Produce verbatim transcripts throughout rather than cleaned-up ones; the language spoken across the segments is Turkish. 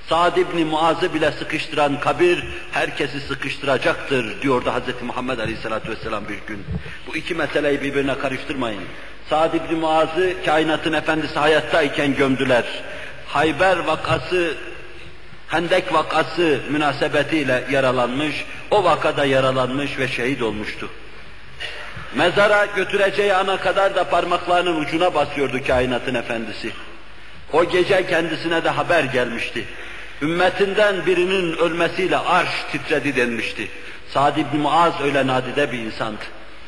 Sa'd ibn Muaz'ı bile sıkıştıran kabir, herkesi sıkıştıracaktır diyordu Hz. Muhammed Aleyhisselatü Vesselam bir gün. Bu iki meseleyi birbirine karıştırmayın. Sa'd ibn Muaz'ı kainatın efendisi hayattayken gömdüler. Hayber vakası, Hendek vakası münasebetiyle yaralanmış, o vakada yaralanmış ve şehit olmuştu. Mezara götüreceği ana kadar da parmaklarının ucuna basıyordu kainatın efendisi. O gece kendisine de haber gelmişti. Ümmetinden birinin ölmesiyle arş titredi denmişti. Sa'd ibn Muaz öyle nadide bir insandı.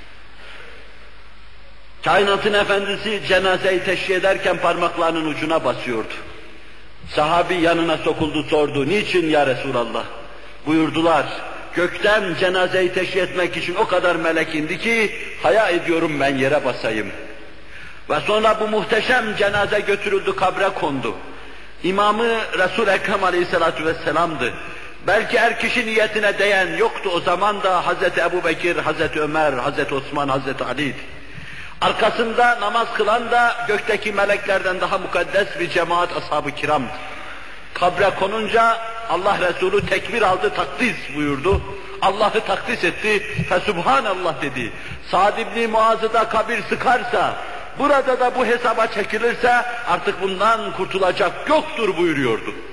Kainatın efendisi cenazeyi teşhir ederken parmaklarının ucuna basıyordu. Sahabi yanına sokuldu, sordu, niçin ya Resulallah? Buyurdular, gökten cenazeyi teşhir etmek için o kadar melek indi ki, haya ediyorum ben yere basayım. Ve sonra bu muhteşem cenaze götürüldü, kabre kondu. İmamı Resul-i Ekrem Aleyhisselatü Vesselam'dı. Belki her kişi niyetine değen yoktu o zaman da Hazreti Ebubekir, Hazreti Ömer, Hazreti Osman, Hazreti Ali'ydi. Arkasında namaz kılan da gökteki meleklerden daha mukaddes bir cemaat ashab-ı kiramdı. Kabre konunca Allah Resulü tekbir aldı, takdis buyurdu. Allah'ı takdis etti, Fesubhanallah dedi. Sa'd ibn Muaz'ı da kabir sıkarsa, burada da bu hesaba çekilirse artık bundan kurtulacak yoktur buyuruyordu.